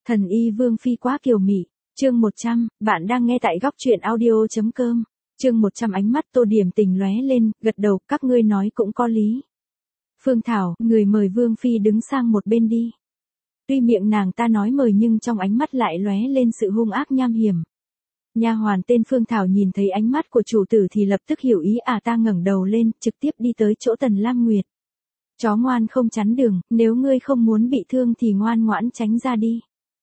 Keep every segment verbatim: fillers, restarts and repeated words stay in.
Thần y Vương Phi quá kiều mị, chương một trăm, bạn đang nghe tại góc truyện audio.com, chương một trăm ánh mắt Tô Điểm Tình lóe lên, gật đầu, các ngươi nói cũng có lý. Phương Thảo, người mời Vương Phi đứng sang một bên đi. Tuy miệng nàng ta nói mời nhưng trong ánh mắt lại lóe lên sự hung ác nham hiểm. Nha hoàn tên Phương Thảo nhìn thấy ánh mắt của chủ tử thì lập tức hiểu ý, à ta ngẩng đầu lên, trực tiếp đi tới chỗ Tần Lam Nguyệt. Chó ngoan không chắn đường, nếu ngươi không muốn bị thương thì ngoan ngoãn tránh ra đi.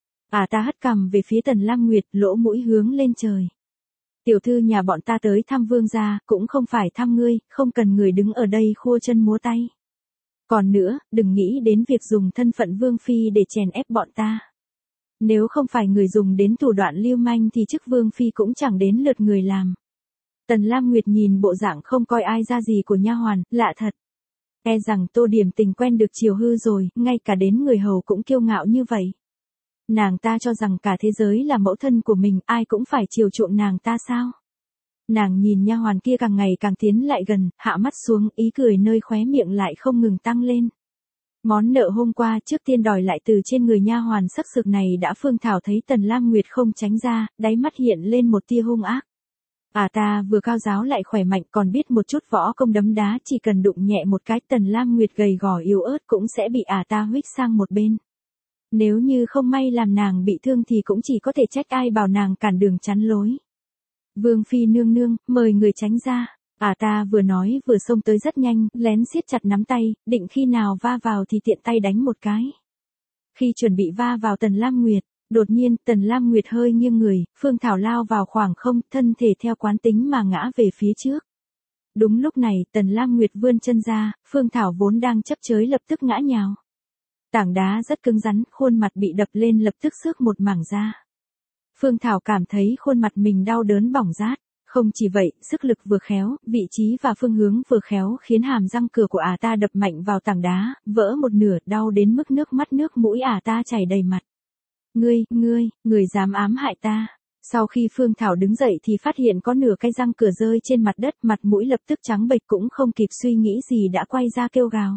À ta hất cằm về phía Tần Lam Nguyệt, lỗ mũi hướng lên trời. Tiểu thư nhà bọn ta tới thăm vương gia, cũng không phải thăm ngươi, không cần người đứng ở đây khua chân múa tay. Còn nữa, đừng nghĩ đến việc dùng thân phận vương phi để chèn ép bọn ta. Nếu không phải người dùng đến thủ đoạn lưu manh thì chức vương phi cũng chẳng đến lượt người làm. Tần Lam Nguyệt nhìn bộ dạng không coi ai ra gì của nha hoàn, lạ thật. E rằng Tô Điểm Tình quen được chiều hư rồi, ngay cả đến người hầu cũng kiêu ngạo như vậy. Nàng ta cho rằng cả thế giới là mẫu thân của mình, ai cũng phải chiều chuộng nàng ta sao? Nàng nhìn nha hoàn kia càng ngày càng tiến lại gần, hạ mắt xuống, ý cười nơi khóe miệng lại không ngừng tăng lên. Món nợ hôm qua trước tiên đòi lại từ trên người nha hoàn sắc sược này đã Phương Thảo thấy Tần Lam Nguyệt không tránh ra, đáy mắt hiện lên một tia hung ác. À ta vừa cao giáo lại khỏe mạnh còn biết một chút võ công đấm đá, chỉ cần đụng nhẹ một cái Tần Lam Nguyệt gầy gò yếu ớt cũng sẽ bị à ta huých sang một bên. Nếu như không may làm nàng bị thương thì cũng chỉ có thể trách ai bảo nàng cản đường chắn lối. Vương Phi nương nương, mời người tránh ra. À ta vừa nói vừa xông tới rất nhanh, lén siết chặt nắm tay, định khi nào va vào thì tiện tay đánh một cái. Khi chuẩn bị va vào Tần Lam Nguyệt, đột nhiên Tần Lam Nguyệt hơi nghiêng người, Phương Thảo lao vào khoảng không, thân thể theo quán tính mà ngã về phía trước. Đúng lúc này Tần Lam Nguyệt vươn chân ra, Phương Thảo vốn đang chấp chới lập tức ngã nhào. Tảng đá rất cứng rắn, khuôn mặt bị đập lên lập tức xước một mảng da. Phương Thảo cảm thấy khuôn mặt mình đau đớn bỏng rát. Không chỉ vậy, sức lực vừa khéo, vị trí và phương hướng vừa khéo khiến hàm răng cửa của ả ta đập mạnh vào tảng đá, vỡ một nửa, đau đến mức nước mắt nước mũi ả ta chảy đầy mặt. Ngươi, ngươi, người dám ám hại ta. Sau khi Phương Thảo đứng dậy thì phát hiện có nửa cái răng cửa rơi trên mặt đất, mặt mũi lập tức trắng bệch, cũng không kịp suy nghĩ gì đã quay ra kêu gào.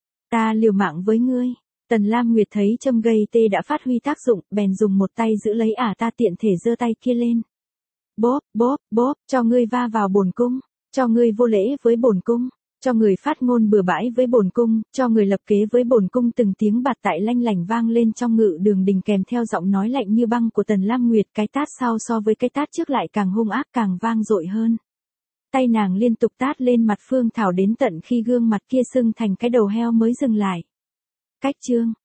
Ta liều mạng với ngươi. Tần Lam Nguyệt thấy châm gây tê đã phát huy tác dụng, bèn dùng một tay giữ lấy ả ta, tiện thể giơ tay kia lên. Bóp, bóp, bóp, cho ngươi va vào bổn cung, cho ngươi vô lễ với bổn cung, cho người phát ngôn bừa bãi với bổn cung, cho người lập kế với bổn cung. Từng tiếng bạt tại lanh lảnh vang lên trong ngự đường đình kèm theo giọng nói lạnh như băng của Tần Lam Nguyệt, cái tát sau so với cái tát trước lại càng hung ác, càng vang dội hơn. Tay nàng liên tục tát lên mặt Phương Thảo đến tận khi gương mặt kia sưng thành cái đầu heo mới dừng lại. Cách chương